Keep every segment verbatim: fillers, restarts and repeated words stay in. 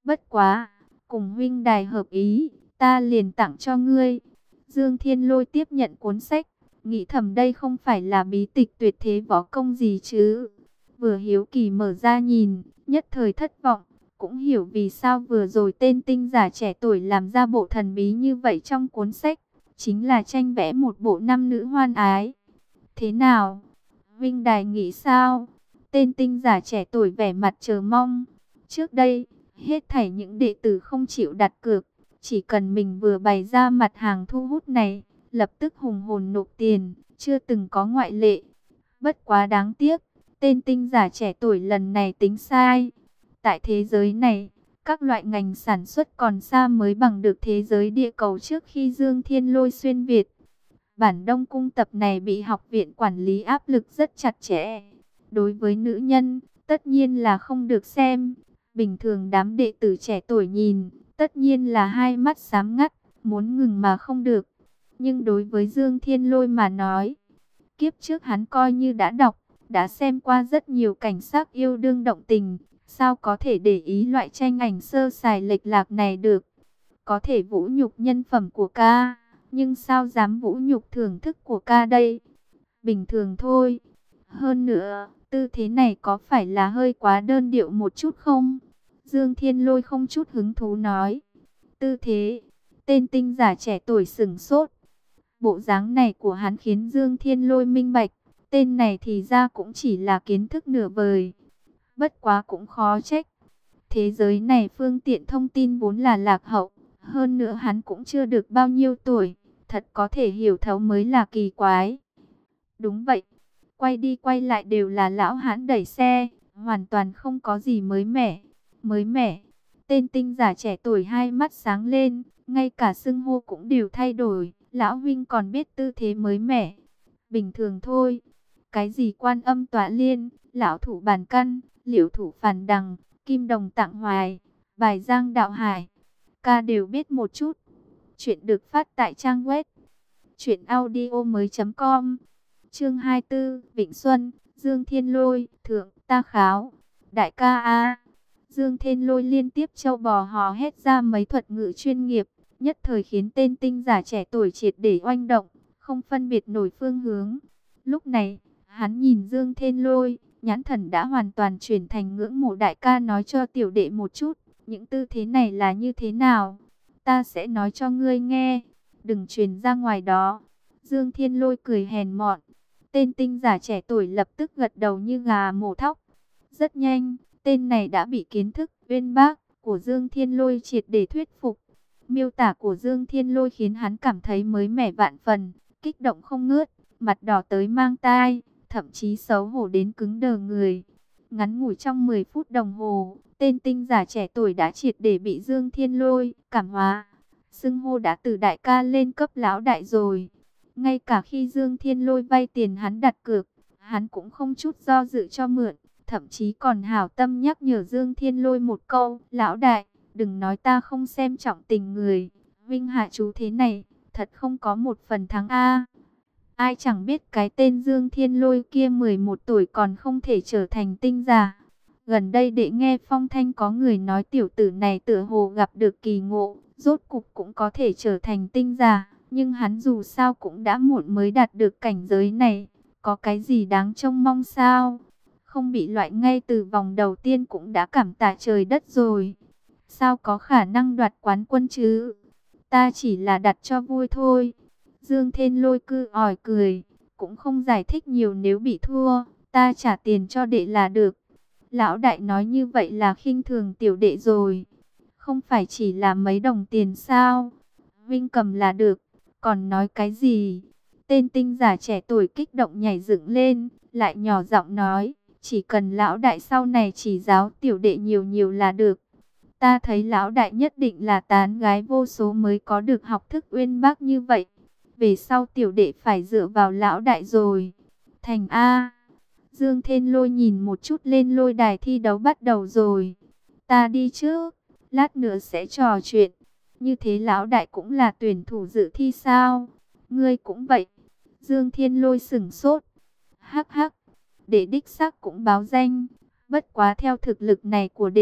Bất quá, cùng huynh đài hợp ý, ta liền tặng cho ngươi. Dương Thiên Lôi tiếp nhận cuốn sách, nghĩ thầm đây không phải là bí tịch tuyệt thế võ công gì chứ. Vừa hiếu kỳ mở ra nhìn, nhất thời thất vọng, cũng hiểu vì sao vừa rồi tên tinh giả trẻ tuổi làm ra bộ thần bí như vậy trong cuốn sách, chính là tranh vẽ một bộ nam nữ hoan ái. Thế nào? Vinh Đài nghĩ sao? Tên tinh giả trẻ tuổi vẻ mặt chờ mong. Trước đây, hết thảy những đệ tử không chịu đặt cược, chỉ cần mình vừa bày ra mặt hàng thu hút này, lập tức hùng hồn nộp tiền, chưa từng có ngoại lệ. Bất quá đáng tiếc, tên tinh giả trẻ tuổi lần này tính sai. Tại thế giới này, các loại ngành sản xuất còn xa mới bằng được thế giới địa cầu trước khi Dương Thiên Lôi xuyên Việt. Bản Đông Cung tập này bị học viện quản lý áp lực rất chặt chẽ. Đối với nữ nhân, tất nhiên là không được xem. Bình thường đám đệ tử trẻ tuổi nhìn, tất nhiên là hai mắt sáng ngắt, muốn ngừng mà không được. Nhưng đối với Dương Thiên Lôi mà nói, kiếp trước hắn coi như đã đọc, đã xem qua rất nhiều cảnh sắc yêu đương động tình. Sao có thể để ý loại tranh ảnh sơ sài lệch lạc này được? Có thể vũ nhục nhân phẩm của ca, nhưng sao dám vũ nhục thưởng thức của ca đây? Bình thường thôi. Hơn nữa, tư thế này có phải là hơi quá đơn điệu một chút không? Dương Thiên Lôi không chút hứng thú nói. Tư thế, tên tinh giả trẻ tuổi sửng sốt. Bộ dáng này của hắn khiến Dương Thiên Lôi minh bạch, tên này thì ra cũng chỉ là kiến thức nửa vời. Bất quá cũng khó trách. Thế giới này phương tiện thông tin vốn là lạc hậu. Hơn nữa hắn cũng chưa được bao nhiêu tuổi. Thật có thể hiểu thấu mới là kỳ quái. Đúng vậy. Quay đi quay lại đều là lão hãn đẩy xe. Hoàn toàn không có gì mới mẻ. Mới mẻ. Tên tinh giả trẻ tuổi hai mắt sáng lên. Ngay cả xưng hô cũng đều thay đổi. Lão huynh còn biết tư thế mới mẻ. Bình thường thôi. Cái gì quan âm tọa liên, lão thủ bàn căn, liễu thủ phản đằng, kim đồng tạng hoài, bài giang đạo hải, ca đều biết một chút. Chuyện được phát tại trang web truyện audio mới chấm com. Chương hai mươi tư, Vịnh Xuân, Dương Thiên Lôi, thượng, ta kháo, đại ca a. Dương Thiên Lôi liên tiếp châu bò hò hét ra mấy thuật ngữ chuyên nghiệp, nhất thời khiến tên tinh giả trẻ tuổi triệt để oanh động, không phân biệt nổi phương hướng. Lúc này, hắn nhìn Dương Thiên Lôi, nhãn thần đã hoàn toàn chuyển thành ngưỡng mộ. Đại ca nói cho tiểu đệ một chút, những tư thế này là như thế nào? Ta sẽ nói cho ngươi nghe, đừng truyền ra ngoài đó. Dương Thiên Lôi cười hèn mọn. Tên tinh giả trẻ tuổi lập tức gật đầu như gà mổ thóc. Rất nhanh, tên này đã bị kiến thức uyên bác của Dương Thiên Lôi triệt để thuyết phục. Miêu tả của Dương Thiên Lôi khiến hắn cảm thấy mới mẻ vạn phần, kích động không ngớt, mặt đỏ tới mang tai, thậm chí xấu hổ đến cứng đờ người. Ngắn ngủi trong mười phút đồng hồ, tên tinh giả trẻ tuổi đã triệt để bị Dương Thiên Lôi cảm hóa. Xưng hô đã từ đại ca lên cấp lão đại rồi. Ngay cả khi Dương Thiên Lôi vay tiền hắn đặt cược, hắn cũng không chút do dự cho mượn, thậm chí còn hảo tâm nhắc nhở Dương Thiên Lôi một câu: lão đại, đừng nói ta không xem trọng tình người, vinh hạ chú thế này, thật không có một phần thắng a. Ai chẳng biết cái tên Dương Thiên Lôi kia mười một tuổi còn không thể trở thành tinh giả. Gần đây đệ nghe phong thanh có người nói tiểu tử này tựa hồ gặp được kỳ ngộ, rốt cục cũng có thể trở thành tinh giả. Nhưng hắn dù sao cũng đã muộn mới đạt được cảnh giới này, có cái gì đáng trông mong sao? Không bị loại ngay từ vòng đầu tiên cũng đã cảm tạ trời đất rồi. Sao có khả năng đoạt quán quân chứ? Ta chỉ là đặt cho vui thôi. Dương Thiên Lôi cứ ỏi cười, cũng không giải thích nhiều, nếu bị thua, ta trả tiền cho đệ là được. Lão đại nói như vậy là khinh thường tiểu đệ rồi. Không phải chỉ là mấy đồng tiền sao? Vinh cầm là được, còn nói cái gì? Tên tinh giả trẻ tuổi kích động nhảy dựng lên, lại nhỏ giọng nói, chỉ cần lão đại sau này chỉ giáo tiểu đệ nhiều nhiều là được. Ta thấy lão đại nhất định là tán gái vô số mới có được học thức uyên bác như vậy. Về sau tiểu đệ phải dựa vào lão đại rồi. Thành A. Dương Thiên Lôi nhìn một chút lên lôi đài thi đấu bắt đầu rồi. Ta đi trước, lát nữa sẽ trò chuyện. Như thế lão đại cũng là tuyển thủ dự thi sao? Ngươi cũng vậy. Dương Thiên Lôi sửng sốt. Hắc hắc, đệ đích xác cũng báo danh. Bất quá theo thực lực này của đệ,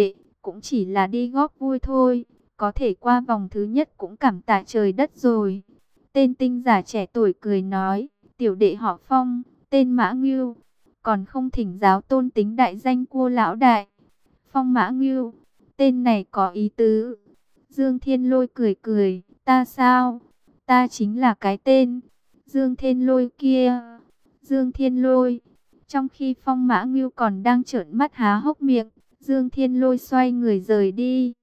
cũng chỉ là đi góp vui thôi, có thể qua vòng thứ nhất cũng cảm tạ trời đất rồi. Tên tinh giả trẻ tuổi cười nói, tiểu đệ họ Phong, tên Mã Ngưu, còn không thỉnh giáo tôn tính đại danh của lão đại. Phong Mã Ngưu, tên này có ý tứ. Dương Thiên Lôi cười cười, ta sao? Ta chính là cái tên Dương Thiên Lôi kia. Dương Thiên Lôi. Trong khi Phong Mã Ngưu còn đang trợn mắt há hốc miệng, Dương Thiên Lôi xoay người rời đi.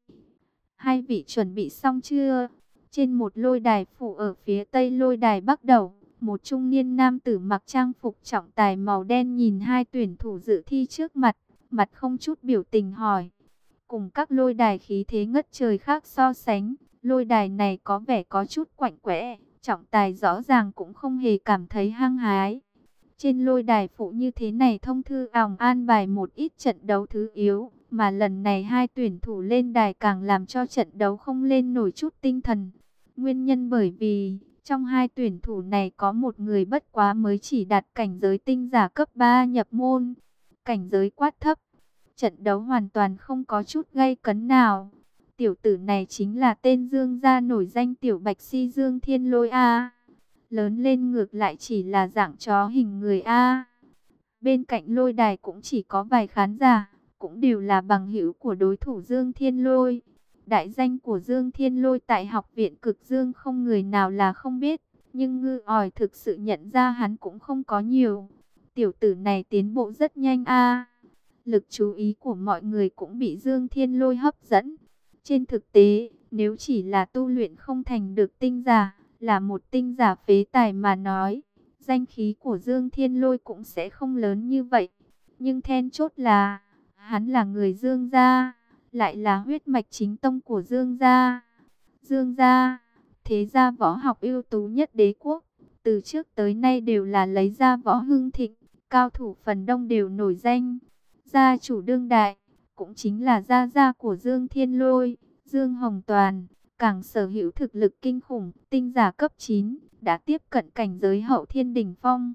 Hai vị chuẩn bị xong chưa? Trên một lôi đài phụ ở phía tây lôi đài bắc đầu, một trung niên nam tử mặc trang phục trọng tài màu đen nhìn hai tuyển thủ dự thi trước mặt, mặt không chút biểu tình hỏi. Cùng các lôi đài khí thế ngất trời khác so sánh, lôi đài này có vẻ có chút quạnh quẽ, trọng tài rõ ràng cũng không hề cảm thấy hăng hái. Trên lôi đài phụ như thế này thông thư ỏng an bài một ít trận đấu thứ yếu, mà lần này hai tuyển thủ lên đài càng làm cho trận đấu không lên nổi chút tinh thần. Nguyên nhân bởi vì, trong hai tuyển thủ này có một người bất quá mới chỉ đạt cảnh giới tinh giả cấp ba nhập môn, cảnh giới quát thấp. Trận đấu hoàn toàn không có chút gay cấn nào. Tiểu tử này chính là tên Dương gia nổi danh tiểu bạch si Dương Thiên Lôi A. Lớn lên ngược lại chỉ là dạng chó hình người A. Bên cạnh lôi đài cũng chỉ có vài khán giả, cũng đều là bằng hữu của đối thủ Dương Thiên Lôi. Đại danh của Dương Thiên Lôi tại học viện Cực Dương không người nào là không biết, nhưng ngư ỏi thực sự nhận ra hắn cũng không có nhiều. Tiểu tử này tiến bộ rất nhanh A. Lực chú ý của mọi người cũng bị Dương Thiên Lôi hấp dẫn. Trên thực tế, nếu chỉ là tu luyện không thành được tinh giả, là một tinh giả phế tài mà nói, danh khí của Dương Thiên Lôi cũng sẽ không lớn như vậy. Nhưng then chốt là, hắn là người Dương gia, lại là huyết mạch chính tông của Dương gia. Dương gia, thế gia võ học ưu tú nhất đế quốc, từ trước tới nay đều là lấy ra võ hưng thịnh, cao thủ phần đông đều nổi danh. Gia chủ đương đại, cũng chính là gia gia của Dương Thiên Lôi, Dương Hồng Toàn, càng sở hữu thực lực kinh khủng, tinh giả cấp chín, đã tiếp cận cảnh giới hậu thiên đỉnh phong.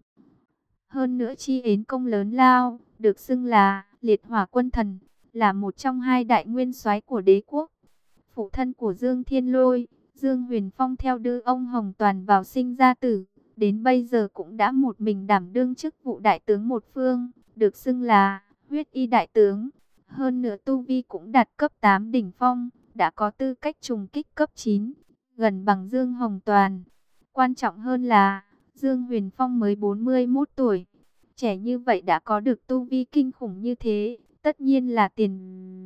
Hơn nữa chi yến công lớn lao, được xưng là liệt hỏa quân thần, là một trong hai đại nguyên soái của đế quốc. Phụ thân của Dương Thiên Lôi, Dương Huyền Phong theo đưa ông Hồng Toàn vào sinh ra tử, đến bây giờ cũng đã một mình đảm đương chức vụ đại tướng một phương, được xưng là huyết y đại tướng. Hơn nữa tu vi cũng đạt cấp tám đỉnh phong, đã có tư cách trùng kích cấp chín, gần bằng Dương Hồng Toàn. Quan trọng hơn là, Dương Huyền Phong mới bốn mươi mốt tuổi, trẻ như vậy đã có được tu vi kinh khủng như thế, tất nhiên là tiền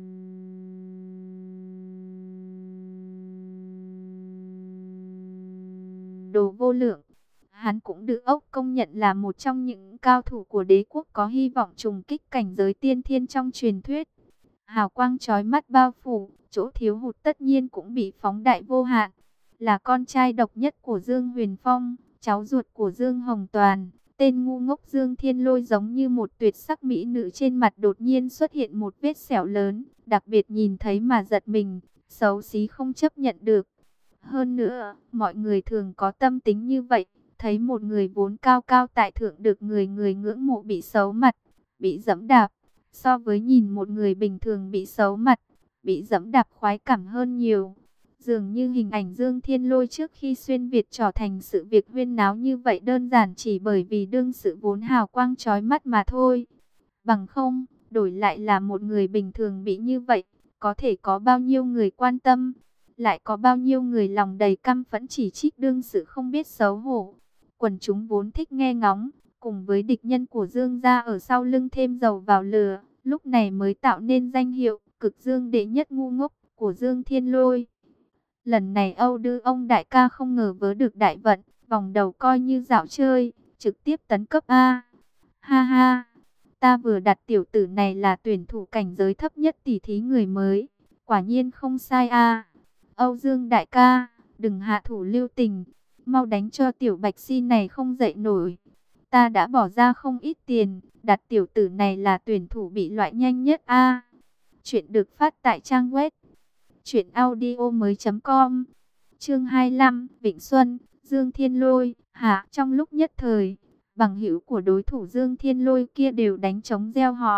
đồ vô lượng. Hắn cũng được ốc công nhận là một trong những cao thủ của đế quốc có hy vọng trùng kích cảnh giới tiên thiên trong truyền thuyết. Hào quang chói mắt bao phủ, chỗ thiếu hụt tất nhiên cũng bị phóng đại vô hạn. Là con trai độc nhất của Dương Huyền Phong, cháu ruột của Dương Hồng Toàn, tên ngu ngốc Dương Thiên Lôi giống như một tuyệt sắc mỹ nữ trên mặt đột nhiên xuất hiện một vết sẹo lớn, đặc biệt nhìn thấy mà giật mình, xấu xí không chấp nhận được. Hơn nữa, mọi người thường có tâm tính như vậy, thấy một người vốn cao cao tại thượng được người người ngưỡng mộ bị xấu mặt, bị giẫm đạp, so với nhìn một người bình thường bị xấu mặt, bị giẫm đạp khoái cảm hơn nhiều. Dường như hình ảnh Dương Thiên Lôi trước khi xuyên Việt trở thành sự việc huyên náo như vậy đơn giản chỉ bởi vì đương sự vốn hào quang chói mắt mà thôi. Bằng không, đổi lại là một người bình thường bị như vậy, có thể có bao nhiêu người quan tâm, lại có bao nhiêu người lòng đầy căm phẫn chỉ trích đương sự không biết xấu hổ. Quần chúng vốn thích nghe ngóng, cùng với địch nhân của Dương gia ở sau lưng thêm dầu vào lửa, lúc này mới tạo nên danh hiệu Cực Dương đệ nhất ngu ngốc của Dương Thiên Lôi. Lần này Âu Đư ông đại ca không ngờ vớ được đại vận, vòng đầu coi như dạo chơi, trực tiếp tấn cấp A. Ha ha, ta vừa đặt tiểu tử này là tuyển thủ cảnh giới thấp nhất tỷ thí người mới, quả nhiên không sai A. Âu Dương đại ca, đừng hạ thủ lưu tình, mau đánh cho tiểu bạch si này không dậy nổi. Ta đã bỏ ra không ít tiền, đặt tiểu tử này là tuyển thủ bị loại nhanh nhất A. Chuyện được phát tại trang web truyện audio mới chấm com. Chương hai mươi lăm, Vịnh Xuân, Dương Thiên Lôi, hạ trong lúc nhất thời, bằng hữu của đối thủ Dương Thiên Lôi kia đều đánh trống reo hò,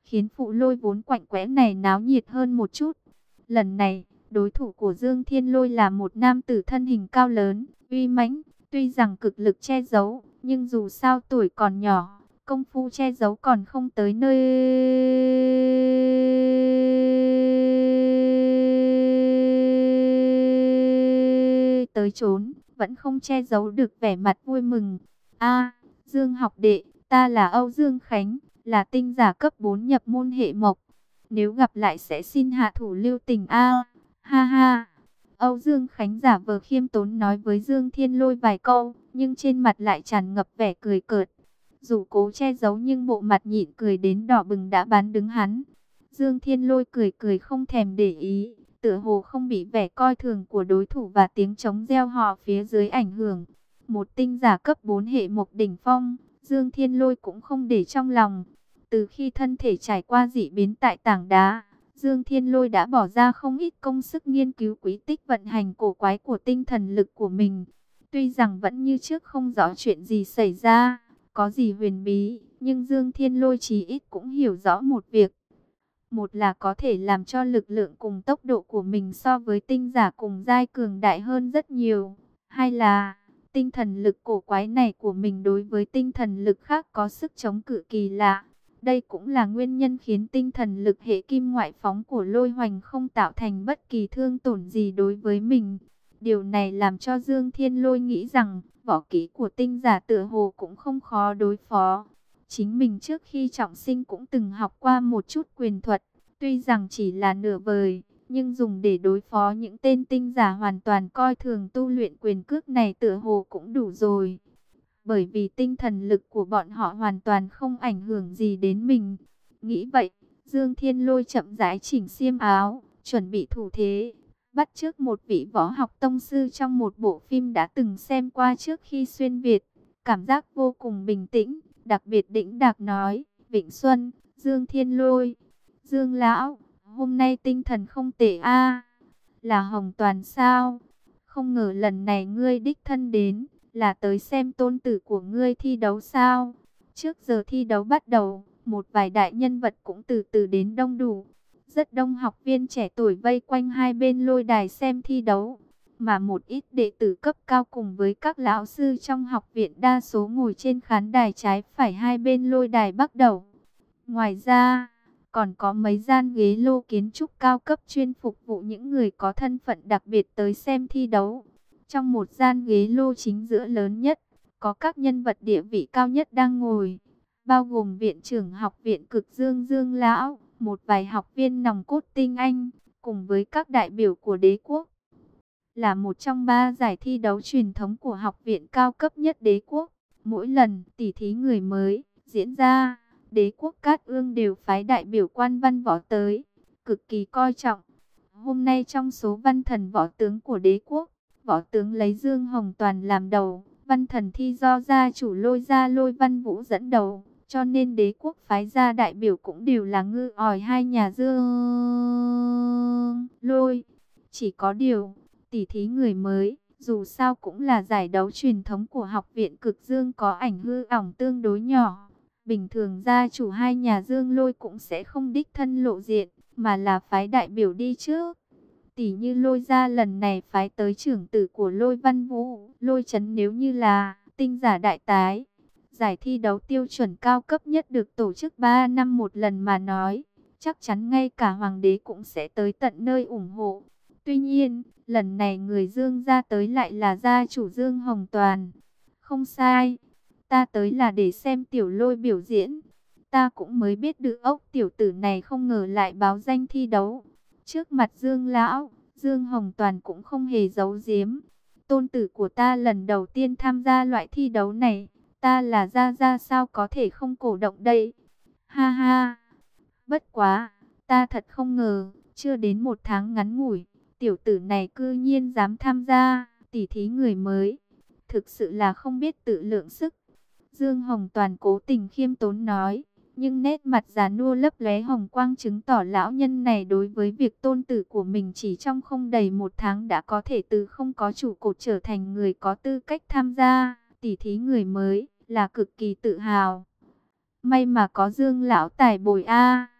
khiến phụ lôi vốn quạnh quẽ này náo nhiệt hơn một chút. Lần này, đối thủ của Dương Thiên Lôi là một nam tử thân hình cao lớn, uy mãnh, tuy rằng cực lực che giấu, nhưng dù sao tuổi còn nhỏ, công phu che giấu còn không tới nơi tới chốn, vẫn không che giấu được vẻ mặt vui mừng. A, Dương học đệ, ta là Âu Dương Khánh, là tinh giả cấp bốn nhập môn hệ mộc. Nếu gặp lại sẽ xin hạ thủ lưu tình a. Ha ha. Âu Dương Khánh giả vờ khiêm tốn nói với Dương Thiên Lôi vài câu, nhưng trên mặt lại tràn ngập vẻ cười cợt. Dù cố che giấu nhưng bộ mặt nhịn cười đến đỏ bừng đã bán đứng hắn. Dương Thiên Lôi cười cười không thèm để ý, tựa hồ không bị vẻ coi thường của đối thủ và tiếng trống reo hò phía dưới ảnh hưởng. Một tinh giả cấp bốn hệ mộc đỉnh phong, Dương Thiên Lôi cũng không để trong lòng. Từ khi thân thể trải qua dị biến tại tảng đá, Dương Thiên Lôi đã bỏ ra không ít công sức nghiên cứu quý tích vận hành cổ quái của tinh thần lực của mình. Tuy rằng vẫn như trước không rõ chuyện gì xảy ra, có gì huyền bí, nhưng Dương Thiên Lôi chí ít cũng hiểu rõ một việc. Một là có thể làm cho lực lượng cùng tốc độ của mình so với tinh giả cùng giai cường đại hơn rất nhiều. Hai là tinh thần lực cổ quái này của mình đối với tinh thần lực khác có sức chống cự kỳ lạ. Đây cũng là nguyên nhân khiến tinh thần lực hệ kim ngoại phóng của Lôi Hoành không tạo thành bất kỳ thương tổn gì đối với mình. Điều này làm cho Dương Thiên Lôi nghĩ rằng võ kỹ của tinh giả tựa hồ cũng không khó đối phó. Chính mình trước khi trọng sinh cũng từng học qua một chút quyền thuật, tuy rằng chỉ là nửa vời, nhưng dùng để đối phó những tên tinh giả hoàn toàn coi thường tu luyện quyền cước này tựa hồ cũng đủ rồi. Bởi vì tinh thần lực của bọn họ hoàn toàn không ảnh hưởng gì đến mình. Nghĩ vậy, Dương Thiên Lôi chậm rãi chỉnh xiêm áo, chuẩn bị thủ thế, bắt chước một vị võ học tông sư trong một bộ phim đã từng xem qua trước khi xuyên Việt. Cảm giác vô cùng bình tĩnh, đặc biệt đĩnh đạc nói, Vịnh Xuân, Dương Thiên Lôi, Dương Lão, hôm nay tinh thần không tệ a. Là Hồng Toàn sao? Không ngờ lần này ngươi đích thân đến, là tới xem tôn tử của ngươi thi đấu sao? Trước giờ thi đấu bắt đầu, một vài đại nhân vật cũng từ từ đến đông đủ. Rất đông học viên trẻ tuổi vây quanh hai bên lôi đài xem thi đấu. Mà một ít đệ tử cấp cao cùng với các lão sư trong học viện đa số ngồi trên khán đài trái phải hai bên lôi đài bắt đầu. Ngoài ra, còn có mấy gian ghế lô kiến trúc cao cấp chuyên phục vụ những người có thân phận đặc biệt tới xem thi đấu. Trong một gian ghế lô chính giữa lớn nhất, có các nhân vật địa vị cao nhất đang ngồi, bao gồm viện trưởng học viện Cực Dương Dương Lão, một vài học viên nòng cốt tinh anh, cùng với các đại biểu của đế quốc. Là một trong ba giải thi đấu truyền thống của học viện cao cấp nhất đế quốc. Mỗi lần tỉ thí người mới diễn ra, đế quốc Cát Ương đều phái đại biểu quan văn võ tới, cực kỳ coi trọng. Hôm nay trong số văn thần võ tướng của đế quốc, võ tướng lấy Dương Hồng Toàn làm đầu, văn thần thi do gia chủ Lôi Gia Lôi Văn Vũ dẫn đầu, cho nên đế quốc phái ra đại biểu cũng đều là ngư ỏi hai nhà Dương Lôi. Chỉ có điều, tỉ thí người mới, dù sao cũng là giải đấu truyền thống của học viện Cực Dương có ảnh hư ỏng tương đối nhỏ. Bình thường gia chủ hai nhà Dương Lôi cũng sẽ không đích thân lộ diện, mà là phái đại biểu đi trước. Tỷ như Lôi Gia lần này phái tới trưởng tử của Lôi Văn Vũ, Lôi Chấn nếu như là tinh giả đại tái. Giải thi đấu tiêu chuẩn cao cấp nhất được tổ chức ba năm một lần mà nói, chắc chắn ngay cả hoàng đế cũng sẽ tới tận nơi ủng hộ. Tuy nhiên, lần này người Dương gia tới lại là gia chủ Dương Hồng Toàn. Không sai, ta tới là để xem tiểu Lôi biểu diễn. Ta cũng mới biết được ốc tiểu tử này không ngờ lại báo danh thi đấu. Trước mặt Dương Lão, Dương Hồng Toàn cũng không hề giấu giếm. Tôn tử của ta lần đầu tiên tham gia loại thi đấu này, ta là gia gia sao có thể không cổ động đây. Ha ha, bất quá, ta thật không ngờ, chưa đến một tháng ngắn ngủi, tiểu tử này cư nhiên dám tham gia tỉ thí người mới. Thực sự là không biết tự lượng sức. Dương Hồng Toàn cố tình khiêm tốn nói, nhưng nét mặt già nua lấp lóe hồng quang chứng tỏ lão nhân này đối với việc tôn tử của mình chỉ trong không đầy một tháng đã có thể từ không có trụ cột trở thành người có tư cách tham gia tỉ thí người mới, là cực kỳ tự hào. May mà có Dương lão tài bồi a.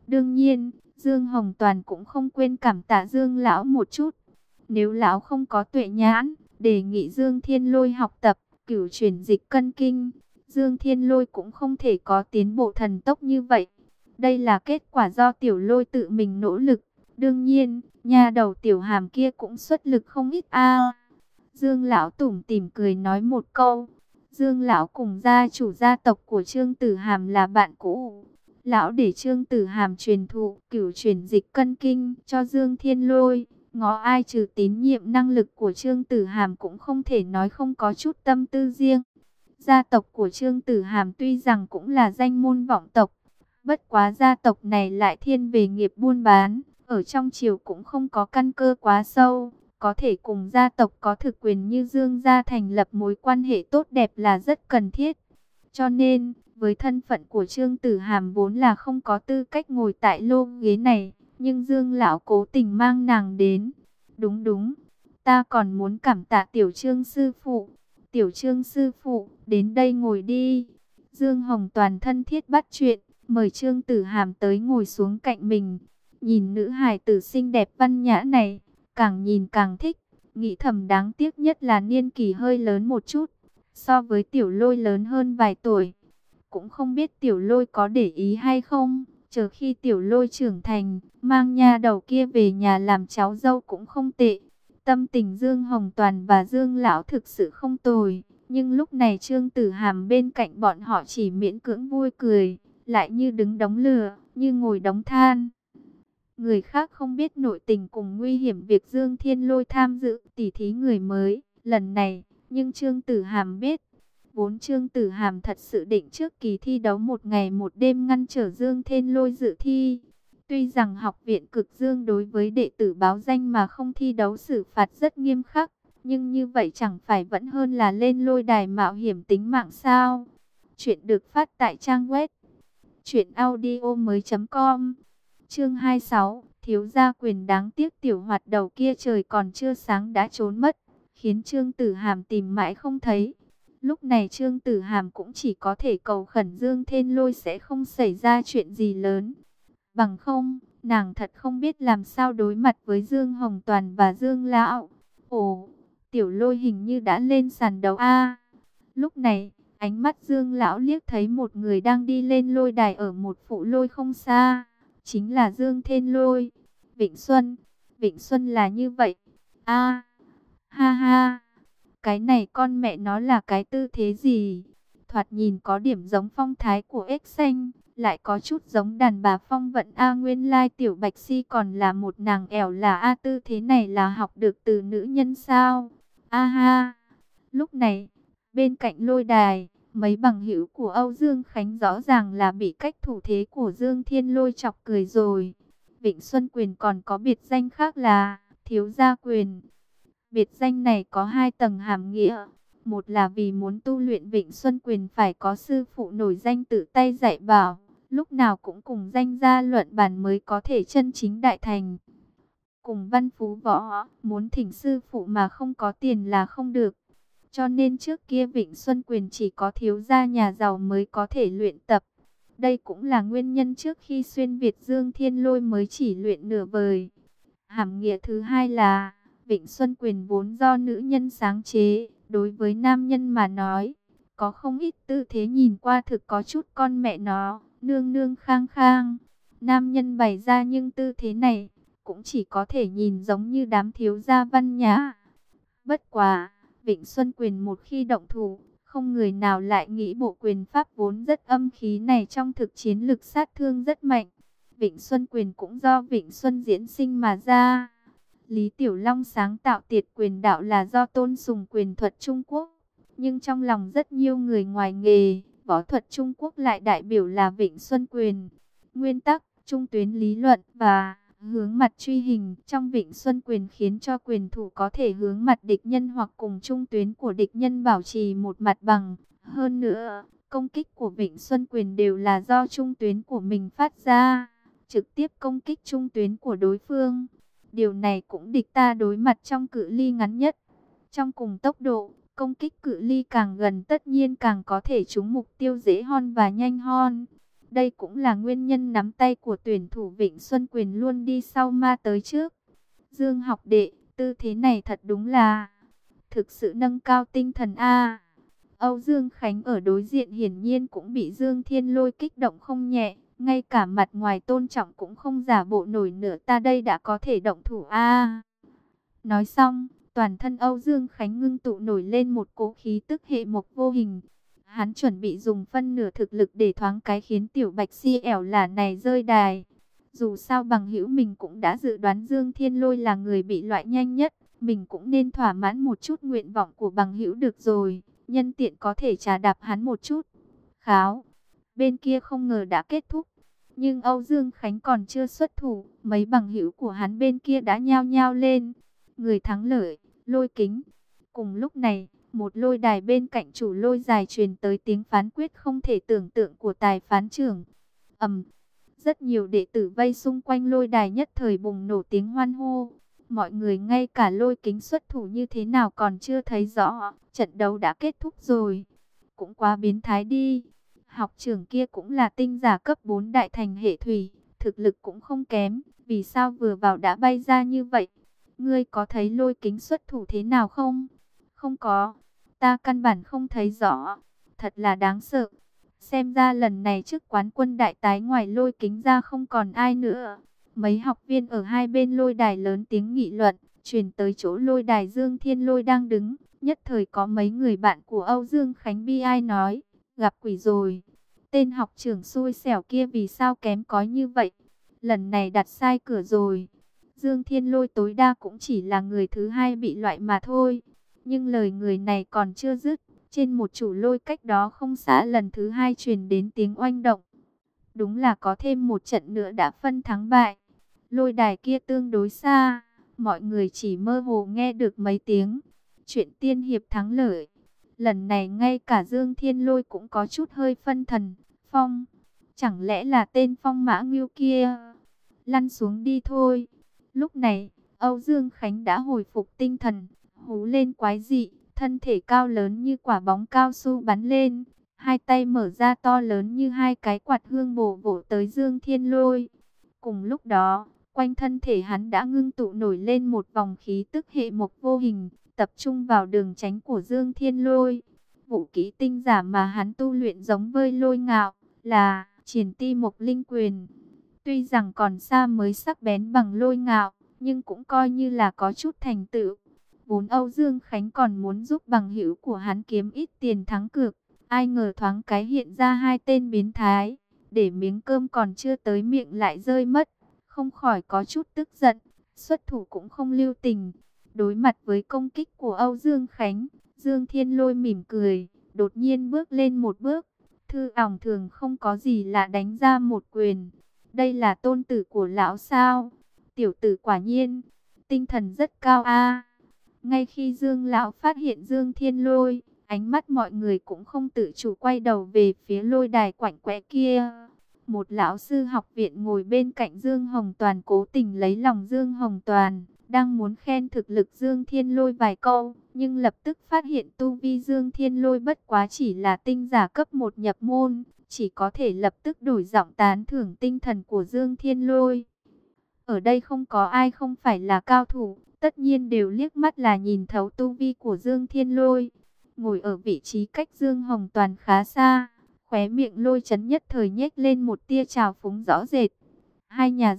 Đương nhiên, Dương Hồng Toàn cũng không quên cảm tạ Dương lão một chút. Nếu lão không có tuệ nhãn, đề nghị Dương Thiên Lôi học tập cửu chuyển dịch cân kinh, Dương Thiên Lôi cũng không thể có tiến bộ thần tốc như vậy. Đây là kết quả do Tiểu Lôi tự mình nỗ lực. Đương nhiên, nhà đầu Tiểu Hàm kia cũng xuất lực không ít a. Dương lão tủm tỉm cười nói một câu. Dương lão cùng gia chủ gia tộc của Trương Tử Hàm là bạn cũ. Lão để Trương Tử Hàm truyền thụ cửu chuyển dịch cân kinh cho Dương Thiên Lôi. Ngó ai trừ tín nhiệm năng lực của Trương Tử Hàm cũng không thể nói không có chút tâm tư riêng. Gia tộc của Trương Tử Hàm tuy rằng cũng là danh môn vọng tộc, bất quá gia tộc này lại thiên về nghiệp buôn bán, ở trong triều cũng không có căn cơ quá sâu, có thể cùng gia tộc có thực quyền như Dương gia thành lập mối quan hệ tốt đẹp là rất cần thiết. Cho nên, với thân phận của Trương Tử Hàm vốn là không có tư cách ngồi tại lô ghế này, nhưng Dương lão cố tình mang nàng đến. Đúng đúng, ta còn muốn cảm tạ Tiểu Trương sư phụ. Tiểu Trương sư phụ, đến đây ngồi đi. Dương Hồng Toàn thân thiết bắt chuyện, mời Trương Tử Hàm tới ngồi xuống cạnh mình. Nhìn nữ hài tử xinh đẹp văn nhã này, càng nhìn càng thích. Nghĩ thầm đáng tiếc nhất là niên kỷ hơi lớn một chút, so với Tiểu Lôi lớn hơn vài tuổi. Cũng không biết Tiểu Lôi có để ý hay không, chờ khi Tiểu Lôi trưởng thành, mang nha đầu kia về nhà làm cháu dâu cũng không tệ. Tâm tình Dương Hồng Toàn và Dương Lão thực sự không tồi, nhưng lúc này Trương Tử Hàm bên cạnh bọn họ chỉ miễn cưỡng vui cười, lại như đứng đống lửa, như ngồi đống than. Người khác không biết nội tình cùng nguy hiểm việc Dương Thiên Lôi tham dự tỉ thí người mới lần này, nhưng Trương Tử Hàm biết. Vốn Trương Tử Hàm thật sự định trước kỳ thi đấu một ngày một đêm ngăn trở Dương Thiên Lôi dự thi. Tuy rằng học viện Cực Dương đối với đệ tử báo danh mà không thi đấu xử phạt rất nghiêm khắc, nhưng như vậy chẳng phải vẫn hơn là lên lôi đài mạo hiểm tính mạng sao? Chuyện được phát tại trang web truyện audio mới chấm com. Chương hai mươi sáu, thiếu gia quyền đáng tiếc tiểu hoạt đầu kia trời còn chưa sáng đã trốn mất, khiến Trương Tử Hàm tìm mãi không thấy. Lúc này Trương Tử Hàm cũng chỉ có thể cầu khẩn Dương Thiên Lôi sẽ không xảy ra chuyện gì lớn. Bằng không, nàng thật không biết làm sao đối mặt với Dương Hồng Toàn và Dương Lão. Ồ, Tiểu Lôi hình như đã lên sàn đấu a. Lúc này, ánh mắt Dương Lão liếc thấy một người đang đi lên lôi đài ở một phụ lôi không xa. Chính là Dương Thiên Lôi. Vịnh Xuân, Vịnh Xuân là như vậy. A, ha ha, cái này con mẹ nó là cái tư thế gì? Thoạt nhìn có điểm giống phong thái của ếch xanh, lại có chút giống đàn bà phong vận A. Nguyên lai Tiểu Bạch Si còn là một nàng ẻo là A. Tư thế này là học được từ nữ nhân sao? A ha. Lúc này, bên cạnh lôi đài, mấy bằng hữu của Âu Dương Khánh rõ ràng là bị cách thủ thế của Dương Thiên Lôi chọc cười rồi. Vịnh Xuân Quyền còn có biệt danh khác là thiếu gia quyền. Biệt danh này có hai tầng hàm nghĩa. Một là vì muốn tu luyện Vịnh Xuân Quyền phải có sư phụ nổi danh tự tay dạy bảo, lúc nào cũng cùng danh gia luận bàn mới có thể chân chính đại thành. Cùng văn phú võ, muốn thỉnh sư phụ mà không có tiền là không được. Cho nên trước kia Vịnh Xuân Quyền chỉ có thiếu gia nhà giàu mới có thể luyện tập. Đây cũng là nguyên nhân trước khi xuyên Việt Dương Thiên Lôi mới chỉ luyện nửa vời. Hàm nghĩa thứ hai là Vịnh Xuân Quyền vốn do nữ nhân sáng chế, đối với nam nhân mà nói, có không ít tư thế nhìn qua thực có chút con mẹ nó, nương nương khang khang. Nam nhân bày ra nhưng tư thế này, cũng chỉ có thể nhìn giống như đám thiếu gia văn nhã. Bất quá, Vịnh Xuân Quyền một khi động thủ, không người nào lại nghĩ bộ quyền pháp vốn rất âm khí này trong thực chiến lực sát thương rất mạnh. Vịnh Xuân Quyền cũng do Vịnh Xuân diễn sinh mà ra. Lý Tiểu Long sáng tạo Tiệt Quyền đạo là do tôn sùng quyền thuật Trung Quốc. Nhưng trong lòng rất nhiều người ngoài nghề, võ thuật Trung Quốc lại đại biểu là Vịnh Xuân Quyền. Nguyên tắc, trung tuyến lý luận và hướng mặt truy hình trong Vịnh Xuân Quyền khiến cho quyền thủ có thể hướng mặt địch nhân hoặc cùng trung tuyến của địch nhân bảo trì một mặt bằng. Hơn nữa, công kích của Vịnh Xuân Quyền đều là do trung tuyến của mình phát ra, trực tiếp công kích trung tuyến của đối phương. Điều này cũng địch ta đối mặt trong cự ly ngắn nhất. Trong cùng tốc độ, công kích cự ly càng gần tất nhiên càng có thể trúng mục tiêu dễ hơn và nhanh hơn. Đây cũng là nguyên nhân nắm tay của tuyển thủ Vịnh Xuân Quyền luôn đi sau ma tới trước. Dương học đệ, tư thế này thật đúng là thực sự nâng cao tinh thần a. Âu Dương Khánh ở đối diện hiển nhiên cũng bị Dương Thiên Lôi kích động không nhẹ, ngay cả mặt ngoài tôn trọng cũng không giả bộ nổi nữa, ta đây đã có thể động thủ a. Nói xong, toàn thân Âu Dương Khánh ngưng tụ nổi lên một cỗ khí tức hệ mộc vô hình. Hắn chuẩn bị dùng phân nửa thực lực để thoáng cái khiến tiểu bạch si ẻo lả này rơi đài. Dù sao bằng hữu mình cũng đã dự đoán Dương Thiên Lôi là người bị loại nhanh nhất, mình cũng nên thỏa mãn một chút nguyện vọng của bằng hữu được rồi, nhân tiện có thể trà đạp hắn một chút. Kháo, bên kia không ngờ đã kết thúc, nhưng Âu Dương Khánh còn chưa xuất thủ, mấy bằng hữu của hắn bên kia đã nhao nhao lên. Người thắng lợi, Lôi Kính. Cùng lúc này, một lôi đài bên cạnh chủ lôi dài truyền tới tiếng phán quyết không thể tưởng tượng của tài phán trưởng. Ầm, rất nhiều đệ tử vây xung quanh lôi đài nhất thời bùng nổ tiếng hoan hô. Mọi người ngay cả Lôi Kính xuất thủ như thế nào còn chưa thấy rõ, trận đấu đã kết thúc rồi. Cũng quá biến thái đi. Học trưởng kia cũng là tinh giả cấp bốn đại thành hệ thủy, thực lực cũng không kém, vì sao vừa vào đã bay ra như vậy? Ngươi có thấy Lôi Kính xuất thủ thế nào không? Không có, ta căn bản không thấy rõ, thật là đáng sợ. Xem ra lần này trước quán quân đại tái ngoài Lôi Kính ra không còn ai nữa. Mấy học viên ở hai bên lôi đài lớn tiếng nghị luận, truyền tới chỗ lôi đài Dương Thiên Lôi đang đứng. Nhất thời có mấy người bạn của Âu Dương Khánh bi ai nói, gặp quỷ rồi. Tên học trưởng xui xẻo kia vì sao kém cỏi như vậy? Lần này đặt sai cửa rồi. Dương Thiên Lôi tối đa cũng chỉ là người thứ hai bị loại mà thôi. Nhưng lời người này còn chưa dứt, trên một chủ lôi cách đó không xa lần thứ hai truyền đến tiếng oanh động. Đúng là có thêm một trận nữa đã phân thắng bại. Lôi đài kia tương đối xa, mọi người chỉ mơ hồ nghe được mấy tiếng. Chuyện tiên hiệp thắng lợi. Lần này ngay cả Dương Thiên Lôi cũng có chút hơi phân thần. Phong, chẳng lẽ là tên Phong Mã Ngưu kia? Lăn xuống đi thôi. Lúc này, Âu Dương Khánh đã hồi phục tinh thần, hú lên quái dị, thân thể cao lớn như quả bóng cao su bắn lên, hai tay mở ra to lớn như hai cái quạt hương bổ vỗ tới Dương Thiên Lôi. Cùng lúc đó, quanh thân thể hắn đã ngưng tụ nổi lên một vòng khí tức hệ mộc vô hình, tập trung vào đường tránh của Dương Thiên Lôi. Vũ kỹ tinh giả mà hắn tu luyện giống với Lôi Ngạo, là Triển Ti Mộc Linh Quyền. Tuy rằng còn xa mới sắc bén bằng Lôi Ngạo, nhưng cũng coi như là có chút thành tựu. Vốn Âu Dương Khánh còn muốn giúp bằng hữu của hắn kiếm ít tiền thắng cược, ai ngờ thoáng cái hiện ra hai tên biến thái, để miếng cơm còn chưa tới miệng lại rơi mất, không khỏi có chút tức giận, xuất thủ cũng không lưu tình. Đối mặt với công kích của Âu Dương Khánh, Dương Thiên Lôi mỉm cười, đột nhiên bước lên một bước, thư ỏng thường không có gì lạ đánh ra một quyền. Đây là tôn tử của lão sao? Tiểu tử quả nhiên, tinh thần rất cao a. Ngay khi Dương lão phát hiện Dương Thiên Lôi, ánh mắt mọi người cũng không tự chủ quay đầu về phía lôi đài quạnh quẽ kia. Một lão sư học viện ngồi bên cạnh Dương Hồng Toàn cố tình lấy lòng Dương Hồng Toàn, đang muốn khen thực lực Dương Thiên Lôi vài câu, nhưng lập tức phát hiện tu vi Dương Thiên Lôi bất quá chỉ là tinh giả cấp một nhập môn, chỉ có thể lập tức đổi giọng tán thưởng tinh thần của Dương Thiên Lôi. Ở đây không có ai không phải là cao thủ, tất nhiên đều liếc mắt là nhìn thấu tu vi của Dương Thiên Lôi. Ngồi ở vị trí cách Dương Hồng Toàn khá xa, khóe miệng Lôi Chấn nhất thời nhếch lên một tia trào phúng rõ rệt. Hai nhà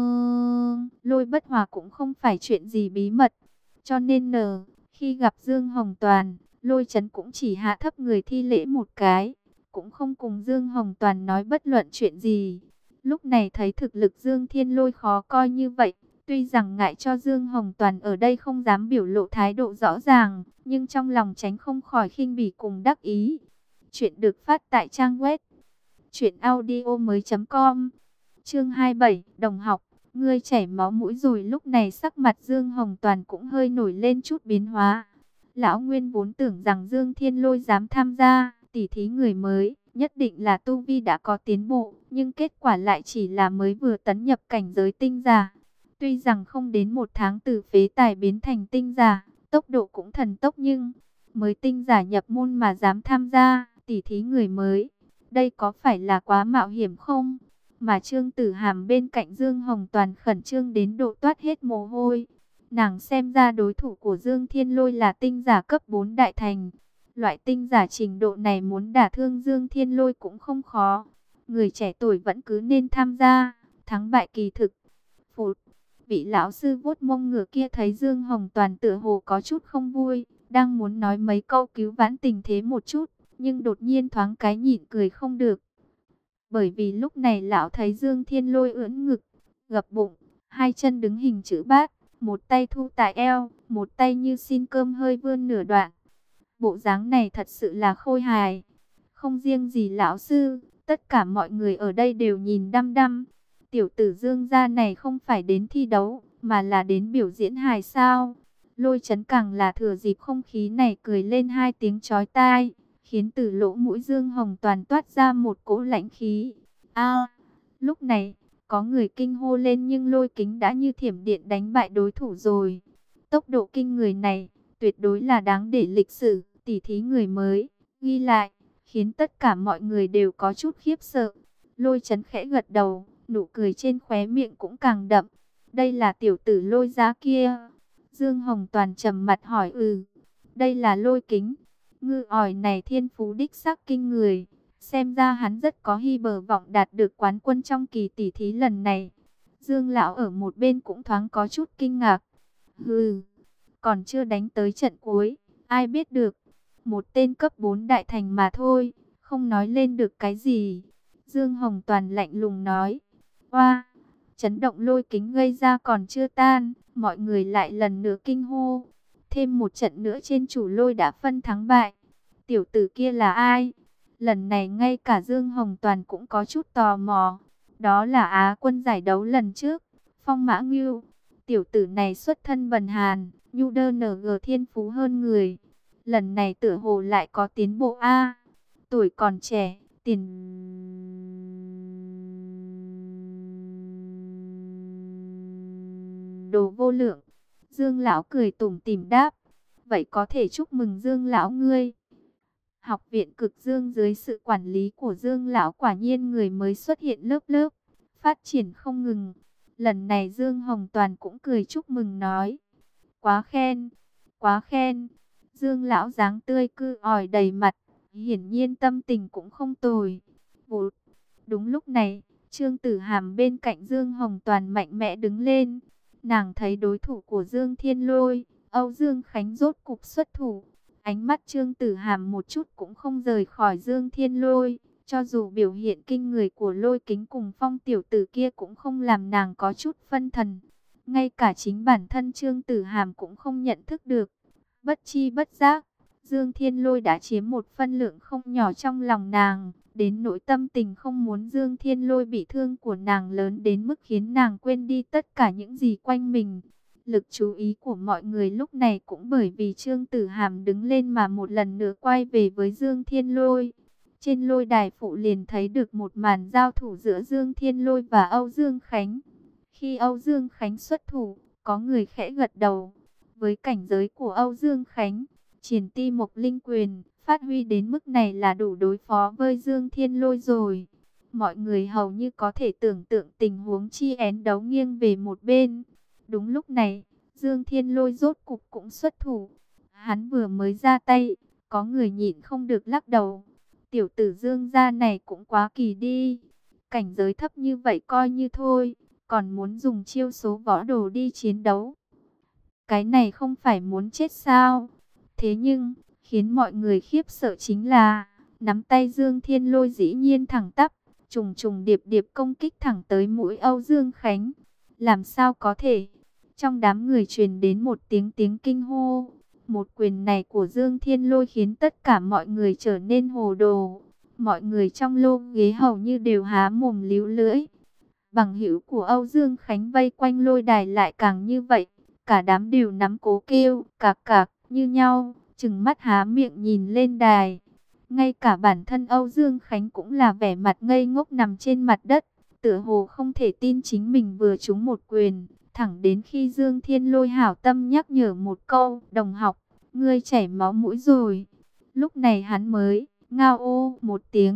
Dương Lôi bất hòa cũng không phải chuyện gì bí mật, cho nên nờ, khi gặp Dương Hồng Toàn, Lôi Chấn cũng chỉ hạ thấp người thi lễ một cái, cũng không cùng Dương Hồng Toàn nói bất luận chuyện gì. Lúc này thấy thực lực Dương Thiên Lôi khó coi như vậy, tuy rằng ngại cho Dương Hồng Toàn ở đây không dám biểu lộ thái độ rõ ràng, nhưng trong lòng tránh không khỏi khinh bỉ cùng đắc ý. Chuyện được phát tại trang web truyện audio mới chấm com. Chương hai mươi bảy, đồng học, ngươi chảy máu mũi rồi. Lúc này sắc mặt Dương Hồng Toàn cũng hơi nổi lên chút biến hóa. Lão Nguyên vốn tưởng rằng Dương Thiên Lôi dám tham gia tỉ thí người mới, nhất định là tu vi đã có tiến bộ, nhưng kết quả lại chỉ là mới vừa tấn nhập cảnh giới tinh giả. Tuy rằng không đến một tháng từ phế tài biến thành tinh giả, tốc độ cũng thần tốc, nhưng mới tinh giả nhập môn mà dám tham gia tỉ thí người mới, Đây có phải là quá mạo hiểm không? Mà Trương Tử Hàm bên cạnh Dương Hồng Toàn khẩn trương đến độ toát hết mồ hôi. Nàng xem ra đối thủ của Dương Thiên Lôi là tinh giả cấp bốn đại thành. Loại tinh giả trình độ này muốn đả thương Dương Thiên Lôi cũng không khó. Người trẻ tuổi vẫn cứ nên tham gia, thắng bại kỳ thực. Phụt, vị lão sư vuốt mông ngựa kia thấy Dương Hồng Toàn tựa hồ có chút không vui, đang muốn nói mấy câu cứu vãn tình thế một chút, nhưng đột nhiên thoáng cái nhịn cười không được. Bởi vì lúc này lão thấy Dương Thiên Lôi ưỡn ngực, gập bụng, hai chân đứng hình chữ bát, một tay thu tại eo, một tay như xin cơm hơi vươn nửa đoạn. Bộ dáng này thật sự là khôi hài. Không riêng gì lão sư, tất cả mọi người ở đây đều nhìn đăm đăm. Tiểu tử Dương gia này không phải đến thi đấu, mà là đến biểu diễn hài sao. Lôi Chấn càng là thừa dịp không khí này cười lên hai tiếng chói tai, khiến từ lỗ mũi Dương Hồng Toàn toát ra một cỗ lãnh khí. A, lúc này, có người kinh hô lên nhưng Lôi Kính đã như thiểm điện đánh bại đối thủ rồi. Tốc độ kinh người này, tuyệt đối là đáng để lịch sử, tỉ thí người mới, ghi lại, khiến tất cả mọi người đều có chút khiếp sợ. Lôi Chấn khẽ gật đầu, nụ cười trên khóe miệng cũng càng đậm. Đây là tiểu tử Lôi Giá kia. Dương Hồng Toàn trầm mặt hỏi ừ, đây là Lôi Kính. Ngư ỏi này thiên phú đích xác kinh người. Xem ra hắn rất có hy bờ vọng đạt được quán quân trong kỳ tỷ thí lần này. Dương lão ở một bên cũng thoáng có chút kinh ngạc. Hừ, còn chưa đánh tới trận cuối, ai biết được. Một tên cấp bốn đại thành mà thôi, không nói lên được cái gì. Dương Hồng Toàn lạnh lùng nói. Oa, chấn động Lôi Kính gây ra còn chưa tan, mọi người lại lần nữa kinh hô. Thêm một trận nữa trên chủ Lôi đã phân thắng bại. Tiểu tử kia là ai? Lần này ngay cả Dương Hồng Toàn cũng có chút tò mò. Đó là Á quân giải đấu lần trước, Phong Mã Ngưu. Tiểu tử này xuất thân bần hàn, nhu đơ nở gờ thiên phú hơn người. Lần này tựa hồ lại có tiến bộ a. Tuổi còn trẻ, tiền đồ vô lượng. Dương lão cười tủm tỉm đáp. Vậy có thể chúc mừng Dương lão ngươi. Học viện Cực Dương dưới sự quản lý của Dương lão quả nhiên người mới xuất hiện lớp lớp, phát triển không ngừng. Lần này Dương Hồng Toàn cũng cười chúc mừng nói. Quá khen, quá khen. Dương lão dáng tươi cứ ỏi đầy mặt, hiển nhiên tâm tình cũng không tồi. Vụt. Đúng lúc này, Trương Tử Hàm bên cạnh Dương Hồng Toàn mạnh mẽ đứng lên. Nàng thấy đối thủ của Dương Thiên Lôi, Âu Dương Khánh rốt cục xuất thủ. Ánh mắt Trương Tử Hàm một chút cũng không rời khỏi Dương Thiên Lôi. Cho dù biểu hiện kinh người của Lôi Kính cùng Phong tiểu tử kia cũng không làm nàng có chút phân thần. Ngay cả chính bản thân Trương Tử Hàm cũng không nhận thức được. Bất chi bất giác, Dương Thiên Lôi đã chiếm một phân lượng không nhỏ trong lòng nàng. Đến nỗi tâm tình không muốn Dương Thiên Lôi bị thương của nàng lớn đến mức khiến nàng quên đi tất cả những gì quanh mình. Lực chú ý của mọi người lúc này cũng bởi vì Trương Tử Hàm đứng lên mà một lần nữa quay về với Dương Thiên Lôi. Trên lôi đài phụ liền thấy được một màn giao thủ giữa Dương Thiên Lôi và Âu Dương Khánh. Khi Âu Dương Khánh xuất thủ, có người khẽ gật đầu. Với cảnh giới của Âu Dương Khánh, Triển Ti Mộc Linh Quyền phát huy đến mức này là đủ đối phó với Dương Thiên Lôi rồi. Mọi người hầu như có thể tưởng tượng tình huống chi én đấu nghiêng về một bên. Đúng lúc này, Dương Thiên Lôi rốt cục cũng xuất thủ. Hắn vừa mới ra tay, có người nhịn không được lắc đầu. Tiểu tử Dương gia này cũng quá kỳ đi. Cảnh giới thấp như vậy coi như thôi, còn muốn dùng chiêu số võ đồ đi chiến đấu. Cái này không phải muốn chết sao? Thế nhưng, khiến mọi người khiếp sợ chính là, nắm tay Dương Thiên Lôi dĩ nhiên thẳng tắp, trùng trùng điệp điệp công kích thẳng tới mũi Âu Dương Khánh. Làm sao có thể? Trong đám người truyền đến một tiếng tiếng kinh hô. Một quyền này của Dương Thiên Lôi khiến tất cả mọi người trở nên hồ đồ. Mọi người trong lô ghế hầu như đều há mồm líu lưỡi. Bằng hữu của Âu Dương Khánh vây quanh lôi đài lại càng như vậy. Cả đám đều nắm cố kêu, cạc cạc, như nhau, trừng mắt há miệng nhìn lên đài. Ngay cả bản thân Âu Dương Khánh cũng là vẻ mặt ngây ngốc nằm trên mặt đất. Tựa hồ không thể tin chính mình vừa trúng một quyền. Thẳng đến khi Dương Thiên Lôi hảo tâm nhắc nhở một câu, đồng học, ngươi chảy máu mũi rồi. Lúc này hắn mới, ngao ô một tiếng,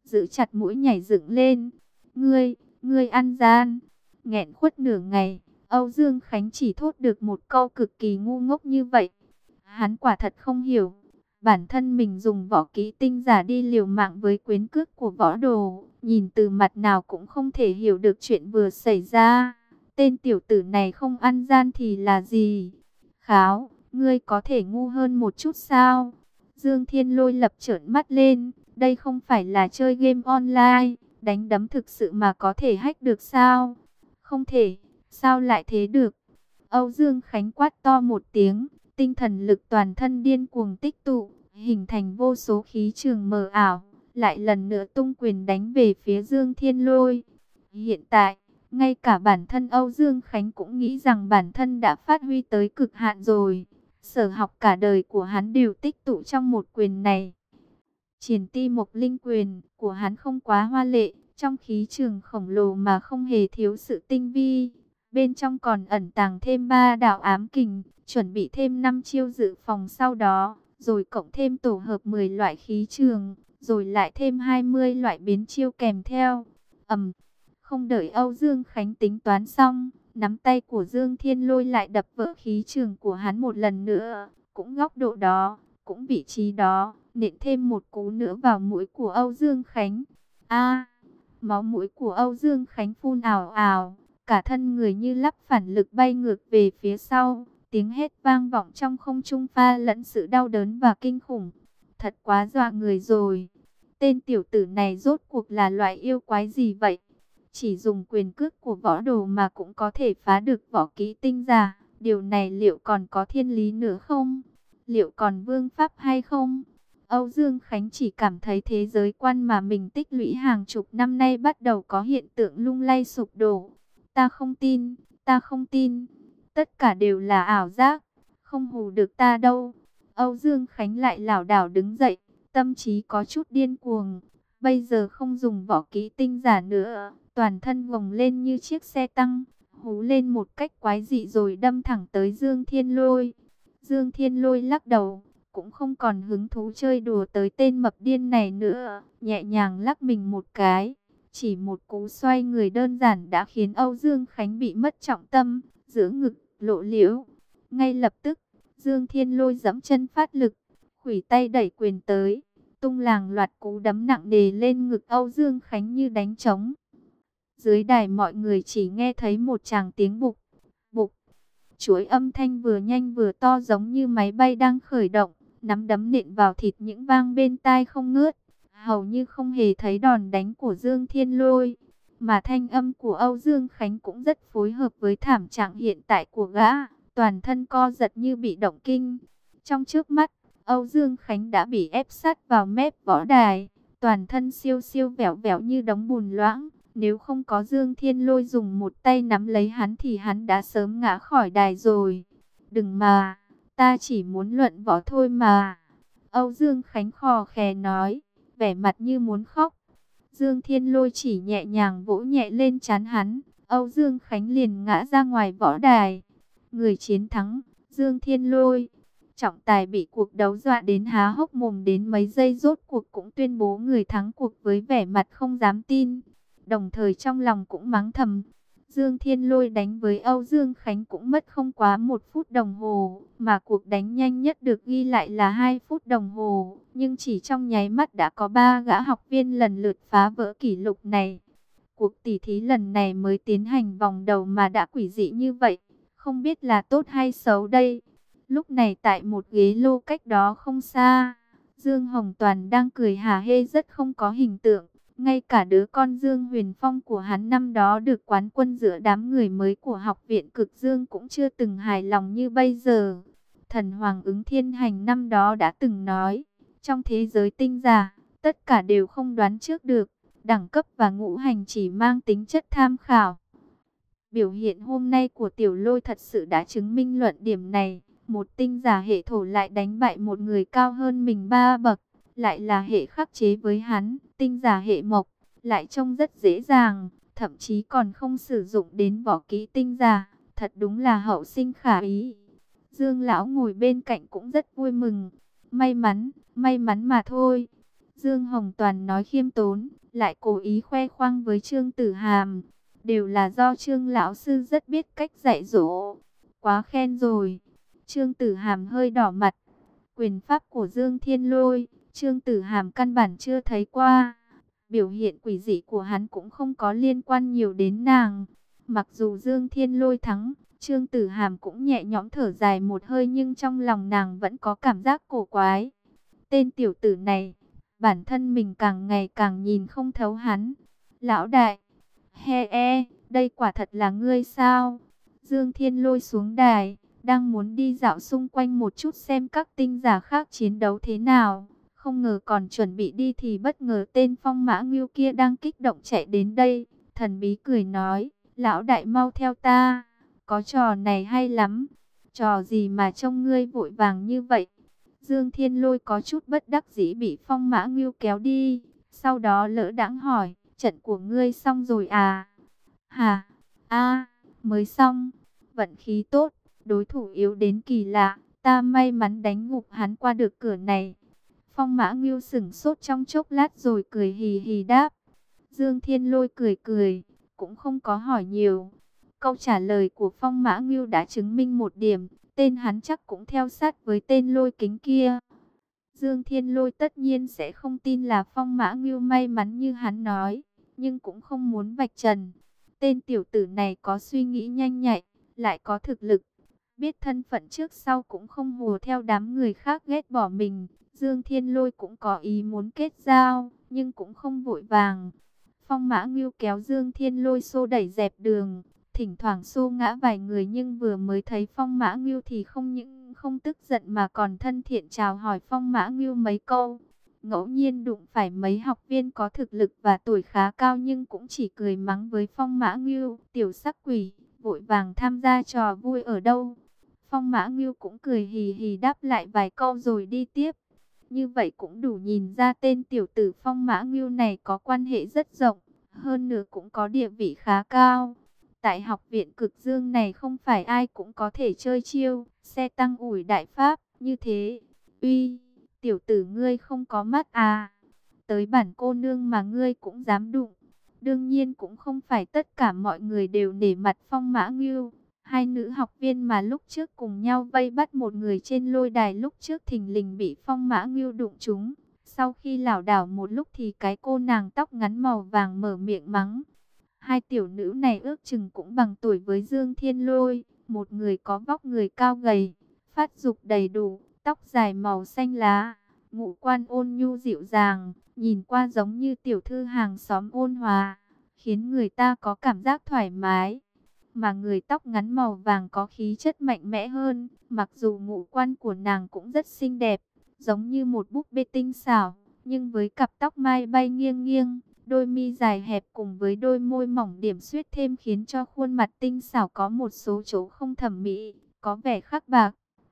giữ chặt mũi nhảy dựng lên. Ngươi, ngươi ăn gian. Nghẹn khuất nửa ngày, Âu Dương Khánh chỉ thốt được một câu cực kỳ ngu ngốc như vậy. Hắn quả thật không hiểu, bản thân mình dùng võ kỹ tinh giả đi liều mạng với quyến cước của võ đồ, nhìn từ mặt nào cũng không thể hiểu được chuyện vừa xảy ra. Tên tiểu tử này không ăn gian thì là gì? Kháo, ngươi có thể ngu hơn một chút sao? Dương Thiên Lôi lập trợn mắt lên, đây không phải là chơi game online, đánh đấm thực sự mà có thể hack được sao? Không thể, sao lại thế được? Âu Dương Khánh quát to một tiếng, tinh thần lực toàn thân điên cuồng tích tụ, hình thành vô số khí trường mờ ảo, lại lần nữa tung quyền đánh về phía Dương Thiên Lôi. Hiện tại, ngay cả bản thân Âu Dương Khánh cũng nghĩ rằng bản thân đã phát huy tới cực hạn rồi. Sở học cả đời của hắn đều tích tụ trong một quyền này. Triển Ti Mộc Linh quyền của hắn không quá hoa lệ, trong khí trường khổng lồ mà không hề thiếu sự tinh vi. Bên trong còn ẩn tàng thêm ba đạo ám kình, chuẩn bị thêm năm chiêu dự phòng sau đó, rồi cộng thêm tổ hợp mười loại khí trường, rồi lại thêm hai mươi loại biến chiêu kèm theo. Ầm, không đợi Âu Dương Khánh tính toán xong, nắm tay của Dương Thiên Lôi lại đập vỡ khí trường của hắn một lần nữa, cũng góc độ đó, cũng vị trí đó, nện thêm một cú nữa vào mũi của Âu Dương Khánh. A, máu mũi của Âu Dương Khánh phun ào ào, cả thân người như lắp phản lực bay ngược về phía sau, tiếng hét vang vọng trong không trung pha lẫn sự đau đớn và kinh khủng. Thật quá dọa người rồi. Tên tiểu tử này rốt cuộc là loại yêu quái gì vậy? Chỉ dùng quyền cước của võ đồ mà cũng có thể phá được võ kỹ tinh giả. Điều này liệu còn có thiên lý nữa không? Liệu còn vương pháp hay không? Âu Dương Khánh chỉ cảm thấy thế giới quan mà mình tích lũy hàng chục năm nay bắt đầu có hiện tượng lung lay sụp đổ. Ta không tin, ta không tin. Tất cả đều là ảo giác, không hù được ta đâu. Âu Dương Khánh lại lảo đảo đứng dậy, tâm trí có chút điên cuồng. Bây giờ không dùng võ kỹ tinh giả nữa, toàn thân gồng lên như chiếc xe tăng, hú lên một cách quái dị rồi đâm thẳng tới Dương Thiên Lôi. Dương Thiên Lôi lắc đầu, cũng không còn hứng thú chơi đùa tới tên mập điên này nữa, nhẹ nhàng lắc mình một cái. Chỉ một cú xoay người đơn giản đã khiến Âu Dương Khánh bị mất trọng tâm, giữa ngực lộ liễu. Ngay lập tức, Dương Thiên Lôi giẫm chân phát lực, khuỷu tay đẩy quyền tới, tung làng loạt cú đấm nặng nề lên ngực Âu Dương Khánh như đánh trống. Dưới đài mọi người chỉ nghe thấy một tràng tiếng bục, bục. Chuỗi âm thanh vừa nhanh vừa to giống như máy bay đang khởi động, nắm đấm nện vào thịt những vang bên tai không ngớt. Hầu như không hề thấy đòn đánh của Dương Thiên Lôi, mà thanh âm của Âu Dương Khánh cũng rất phối hợp với thảm trạng hiện tại của gã, toàn thân co giật như bị động kinh. Trong trước mắt, Âu Dương Khánh đã bị ép sát vào mép võ đài, toàn thân siêu siêu vẹo vẹo như đống bùn loãng. Nếu không có Dương Thiên Lôi dùng một tay nắm lấy hắn thì hắn đã sớm ngã khỏi đài rồi. Đừng mà, ta chỉ muốn luận võ thôi mà. Âu Dương Khánh khò khè nói, vẻ mặt như muốn khóc. Dương Thiên Lôi chỉ nhẹ nhàng vỗ nhẹ lên trán hắn, Âu Dương Khánh liền ngã ra ngoài võ đài. Người chiến thắng, Dương Thiên Lôi. Trọng tài bị cuộc đấu dọa đến há hốc mồm đến mấy giây, rốt cuộc cũng tuyên bố người thắng cuộc với vẻ mặt không dám tin. Đồng thời trong lòng cũng mắng thầm, Dương Thiên Lôi đánh với Âu Dương Khánh cũng mất không quá một phút đồng hồ, mà cuộc đánh nhanh nhất được ghi lại là hai phút đồng hồ. Nhưng chỉ trong nháy mắt đã có ba gã học viên lần lượt phá vỡ kỷ lục này. Cuộc tỉ thí lần này mới tiến hành vòng đầu mà đã quỷ dị như vậy, không biết là tốt hay xấu đây. Lúc này tại một ghế lô cách đó không xa, Dương Hồng Toàn đang cười hả hê rất không có hình tượng. Ngay cả đứa con Dương Huyền Phong của hắn năm đó được quán quân giữa đám người mới của học viện Cực Dương cũng chưa từng hài lòng như bây giờ. Thần Hoàng Ứng Thiên Hành năm đó đã từng nói, trong thế giới tinh giả, tất cả đều không đoán trước được, đẳng cấp và ngũ hành chỉ mang tính chất tham khảo. Biểu hiện hôm nay của Tiểu Lôi thật sự đã chứng minh luận điểm này. Một tinh giả hệ thổ lại đánh bại một người cao hơn mình ba bậc, lại là hệ khắc chế với hắn. Tinh giả hệ mộc lại trông rất dễ dàng, thậm chí còn không sử dụng đến võ kỹ tinh giả, thật đúng là hậu sinh khả ý. Dương lão ngồi bên cạnh cũng rất vui mừng, may mắn, may mắn mà thôi. Dương Hồng Toàn nói khiêm tốn, lại cố ý khoe khoang với Trương Tử Hàm. Đều là do Trương lão sư rất biết cách dạy dỗ. Quá khen rồi. Trương Tử Hàm hơi đỏ mặt. Quyền pháp của Dương Thiên Lôi, Trương Tử Hàm căn bản chưa thấy qua. Biểu hiện quỷ dị của hắn cũng không có liên quan nhiều đến nàng. Mặc dù Dương Thiên Lôi thắng, Trương Tử Hàm cũng nhẹ nhõm thở dài một hơi, nhưng trong lòng nàng vẫn có cảm giác cổ quái. Tên tiểu tử này, bản thân mình càng ngày càng nhìn không thấu hắn. Lão đại, he e, đây quả thật là ngươi sao? Dương Thiên Lôi xuống đài, đang muốn đi dạo xung quanh một chút xem các tinh giả khác chiến đấu thế nào. Không ngờ còn chuẩn bị đi thì bất ngờ tên Phong Mã Ngưu kia đang kích động chạy đến đây. Thần bí cười nói, lão đại mau theo ta, có trò này hay lắm. Trò gì mà trông ngươi vội vàng như vậy? Dương Thiên Lôi có chút bất đắc dĩ bị Phong Mã Ngưu kéo đi. Sau đó lỡ đãng hỏi, trận của ngươi xong rồi à? Hả? A, mới xong. Vận khí tốt, đối thủ yếu đến kỳ lạ. Ta may mắn đánh ngục hắn qua được cửa này. Phong Mã Ngưu sửng sốt trong chốc lát rồi cười hì hì đáp. Dương Thiên Lôi cười cười, cũng không có hỏi nhiều. Câu trả lời của Phong Mã Ngưu đã chứng minh một điểm, tên hắn chắc cũng theo sát với tên Lôi Kính kia. Dương Thiên Lôi tất nhiên sẽ không tin là Phong Mã Ngưu may mắn như hắn nói, nhưng cũng không muốn vạch trần. Tên tiểu tử này có suy nghĩ nhanh nhạy, lại có thực lực, biết thân phận trước sau cũng không hùa theo đám người khác ghét bỏ mình. Dương Thiên Lôi cũng có ý muốn kết giao, nhưng cũng không vội vàng. Phong Mã Ngưu kéo Dương Thiên Lôi xô đẩy dẹp đường, thỉnh thoảng xô ngã vài người, nhưng vừa mới thấy Phong Mã Ngưu thì không những không tức giận mà còn thân thiện chào hỏi Phong Mã Ngưu mấy câu. Ngẫu nhiên đụng phải mấy học viên có thực lực và tuổi khá cao, nhưng cũng chỉ cười mắng với Phong Mã Ngưu, tiểu sắc quỷ, vội vàng tham gia trò vui ở đâu. Phong Mã Ngưu cũng cười hì hì đáp lại vài câu rồi đi tiếp. Như vậy cũng đủ nhìn ra tên tiểu tử Phong Mã Ngưu này có quan hệ rất rộng, hơn nữa cũng có địa vị khá cao. Tại học viện Cực Dương này không phải ai cũng có thể chơi chiêu xe tăng ủi đại pháp như thế. Uy, tiểu tử ngươi không có mắt à? Tới bản cô nương mà ngươi cũng dám đụng. Đương nhiên cũng không phải tất cả mọi người đều nể mặt Phong Mã Ngưu. Hai nữ học viên mà lúc trước cùng nhau vây bắt một người trên lôi đài lúc trước thình lình bị Phong Mã Ngưu đụng trúng. Sau khi lảo đảo một lúc thì cái cô nàng tóc ngắn màu vàng mở miệng mắng. Hai tiểu nữ này ước chừng cũng bằng tuổi với Dương Thiên Lôi. Một người có vóc người cao gầy, phát dục đầy đủ, tóc dài màu xanh lá, ngũ quan ôn nhu dịu dàng, nhìn qua giống như tiểu thư hàng xóm ôn hòa, khiến người ta có cảm giác thoải mái. Mà người tóc ngắn màu vàng có khí chất mạnh mẽ hơn, mặc dù ngũ quan của nàng cũng rất xinh đẹp, giống như một búp bê tinh xảo, nhưng với cặp tóc mai bay nghiêng nghiêng, đôi mi dài hẹp cùng với đôi môi mỏng điểm xuyết thêm khiến cho khuôn mặt tinh xảo có một số chỗ không thẩm mỹ, có vẻ khắc bạc.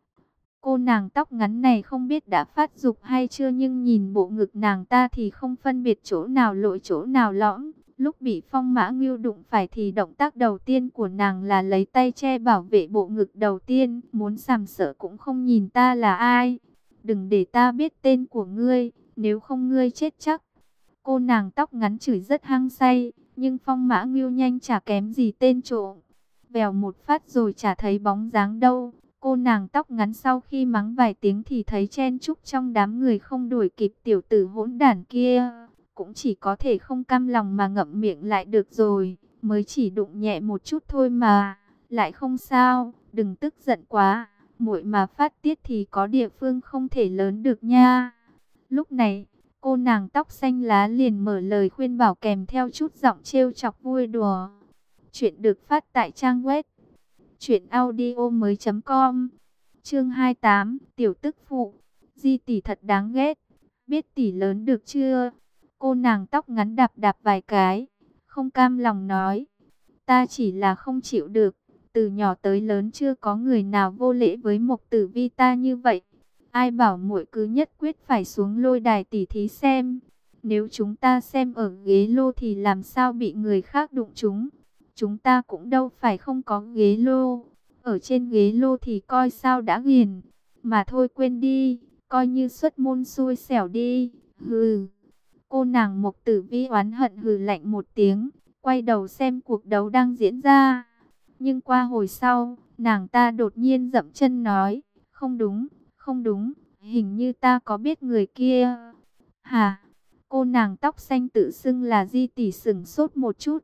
Cô nàng tóc ngắn này không biết đã phát dục hay chưa, nhưng nhìn bộ ngực nàng ta thì không phân biệt chỗ nào lội chỗ nào lõm. Lúc bị Phong Mã Ngưu đụng phải thì động tác đầu tiên của nàng là lấy tay che bảo vệ bộ ngực đầu tiên, muốn sàm sỡ cũng không nhìn ta là ai. Đừng để ta biết tên của ngươi, nếu không ngươi chết chắc. Cô nàng tóc ngắn chửi rất hăng say, nhưng Phong Mã Ngưu nhanh chả kém gì tên trộm. Vèo một phát rồi chả thấy bóng dáng đâu. Cô nàng tóc ngắn sau khi mắng vài tiếng thì thấy chen chúc trong đám người không đuổi kịp tiểu tử hỗn đản kia. Cũng chỉ có thể không cam lòng mà ngậm miệng lại được rồi. Mới chỉ đụng nhẹ một chút thôi mà. Lại không sao, đừng tức giận quá. Muội mà phát tiết thì có địa phương không thể lớn được nha. Lúc này, cô nàng tóc xanh lá liền mở lời khuyên bảo kèm theo chút giọng trêu chọc vui đùa. Chuyện được phát tại trang web truyện audio mới chấm com. Chương hai mươi tám, tiểu tức phụ. Di tỷ thật đáng ghét. Biết tỷ lớn được chưa? Cô nàng tóc ngắn đạp đạp vài cái, không cam lòng nói. Ta chỉ là không chịu được. Từ nhỏ tới lớn chưa có người nào vô lễ với Mộc Tử Vi ta như vậy. Ai bảo muội cứ nhất quyết phải xuống lôi đài tỉ thí xem. Nếu chúng ta xem ở ghế lô thì làm sao bị người khác đụng chúng. Chúng ta cũng đâu phải không có ghế lô. Ở trên ghế lô thì coi sao đã ghiền. Mà thôi quên đi, coi như xuất môn xui xẻo đi. Hừ. Cô nàng Mộc Tử Vi oán hận hừ lạnh một tiếng, quay đầu xem cuộc đấu đang diễn ra. Nhưng qua hồi sau, nàng ta đột nhiên dậm chân nói, không đúng, không đúng, hình như ta có biết người kia. Hả? Cô nàng tóc xanh tự xưng là Di tỷ sửng sốt một chút.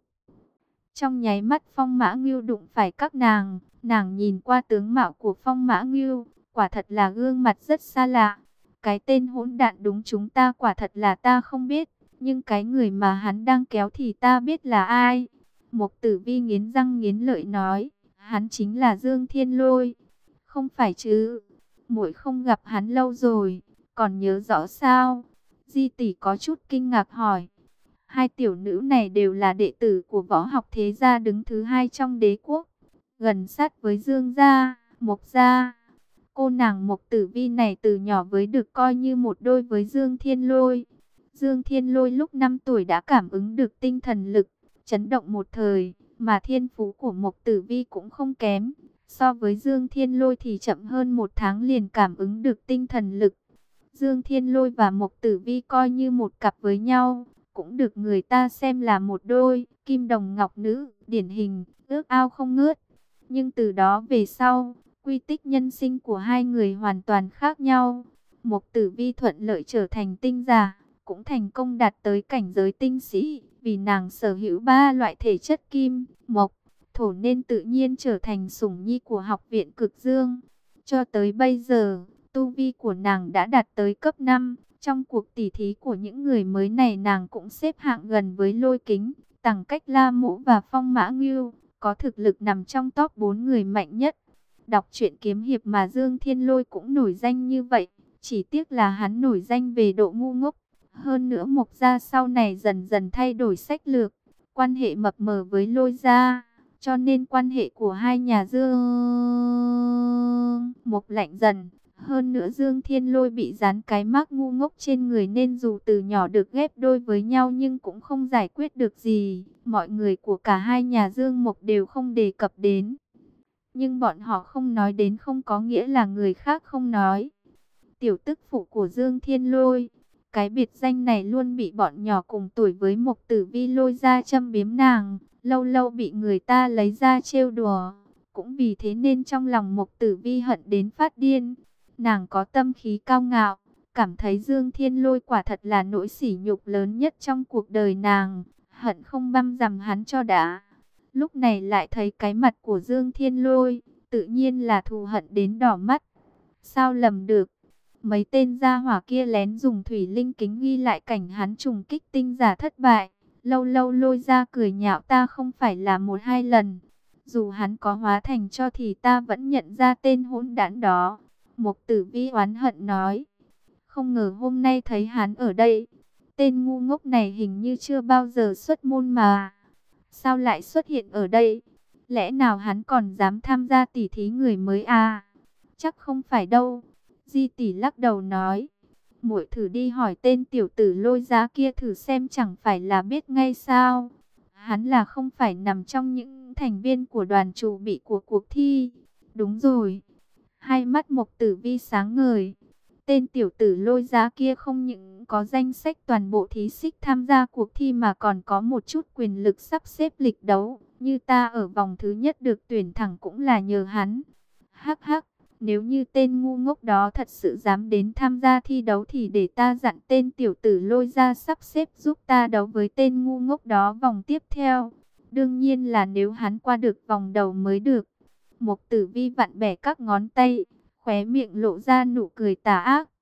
Trong nháy mắt Phong Mã Ngưu đụng phải các nàng, nàng nhìn qua tướng mạo của Phong Mã Ngưu, quả thật là gương mặt rất xa lạ. Cái tên hỗn đản đúng chúng ta quả thật là ta không biết, nhưng cái người mà hắn đang kéo thì ta biết là ai. Mộc Tử Vi nghiến răng nghiến lợi nói, hắn chính là Dương Thiên Lôi. Không phải chứ? Muội không gặp hắn lâu rồi, còn nhớ rõ sao? Di tỷ có chút kinh ngạc hỏi. Hai tiểu nữ này đều là đệ tử của võ học thế gia đứng thứ hai trong đế quốc, gần sát với Dương gia, Mộc gia. Cô nàng Mộc Tử Vi này từ nhỏ với được coi như một đôi với Dương Thiên Lôi. Dương Thiên Lôi lúc năm tuổi đã cảm ứng được tinh thần lực, chấn động một thời, mà thiên phú của Mộc Tử Vi cũng không kém. So với Dương Thiên Lôi thì chậm hơn một tháng liền cảm ứng được tinh thần lực. Dương Thiên Lôi và Mộc Tử Vi coi như một cặp với nhau, cũng được người ta xem là một đôi, kim đồng ngọc nữ, điển hình, ước ao không ngớt. Nhưng từ đó về sau, quy tích nhân sinh của hai người hoàn toàn khác nhau. Mộc Tử Vi thuận lợi trở thành tinh giả, cũng thành công đạt tới cảnh giới tinh sĩ, vì nàng sở hữu ba loại thể chất kim, mộc, thổ nên tự nhiên trở thành sủng nhi của học viện Cực Dương. Cho tới bây giờ, tu vi của nàng đã đạt tới cấp năm. Trong cuộc tỉ thí của những người mới này nàng cũng xếp hạng gần với Lôi Kính, Tằng Cách La Mũ và Phong Mã Ngưu, có thực lực nằm trong top bốn người mạnh nhất. Đọc truyện kiếm hiệp mà Dương Thiên Lôi cũng nổi danh như vậy, chỉ tiếc là hắn nổi danh về độ ngu ngốc. Hơn nữa Mộc gia sau này dần dần thay đổi sách lược, quan hệ mập mờ với Lôi gia, cho nên quan hệ của hai nhà Dương Mộc lạnh dần. Hơn nữa Dương Thiên Lôi bị dán cái mác ngu ngốc trên người nên dù từ nhỏ được ghép đôi với nhau nhưng cũng không giải quyết được gì. Mọi người của cả hai nhà Dương Mộc đều không đề cập đến. Nhưng bọn họ không nói đến không có nghĩa là người khác không nói. Tiểu tức phụ của Dương Thiên Lôi, cái biệt danh này luôn bị bọn nhỏ cùng tuổi với Mộc Tử Vi lôi ra châm biếm nàng, lâu lâu bị người ta lấy ra trêu đùa. Cũng vì thế nên trong lòng Mộc Tử Vi hận đến phát điên. Nàng có tâm khí cao ngạo, cảm thấy Dương Thiên Lôi quả thật là nỗi sỉ nhục lớn nhất trong cuộc đời nàng, hận không băm dằm hắn cho đã. Lúc này lại thấy cái mặt của Dương Thiên Lôi, tự nhiên là thù hận đến đỏ mắt. Sao lầm được? Mấy tên gia hỏa kia lén dùng thủy linh kính ghi lại cảnh hắn trùng kích tinh giả thất bại. Lâu lâu lôi ra cười nhạo ta không phải là một hai lần. Dù hắn có hóa thành cho thì ta vẫn nhận ra tên hỗn đản đó. Mộc Tử Vi oán hận nói. Không ngờ hôm nay thấy hắn ở đây. Tên ngu ngốc này hình như chưa bao giờ xuất môn mà. Sao lại xuất hiện ở đây? Lẽ nào hắn còn dám tham gia tỉ thí người mới à? Chắc không phải đâu. Di tỷ lắc đầu nói. Muội thử đi hỏi tên tiểu tử lôi giá kia thử xem chẳng phải là biết ngay sao. Hắn là không phải nằm trong những thành viên của đoàn chủ bị của cuộc thi. Đúng rồi. Hai mắt Mộc Tử Vi sáng ngời. Tên tiểu tử lôi giá kia không những có danh sách toàn bộ thí sinh tham gia cuộc thi mà còn có một chút quyền lực sắp xếp lịch đấu. Như ta ở vòng thứ nhất được tuyển thẳng cũng là nhờ hắn. Hắc hắc, nếu như tên ngu ngốc đó thật sự dám đến tham gia thi đấu thì để ta dặn tên tiểu tử lôi ra sắp xếp giúp ta đấu với tên ngu ngốc đó vòng tiếp theo. Đương nhiên là nếu hắn qua được vòng đầu mới được. Mộc Tử Vi vặn bẻ các ngón tay, khóe miệng lộ ra nụ cười tà ác.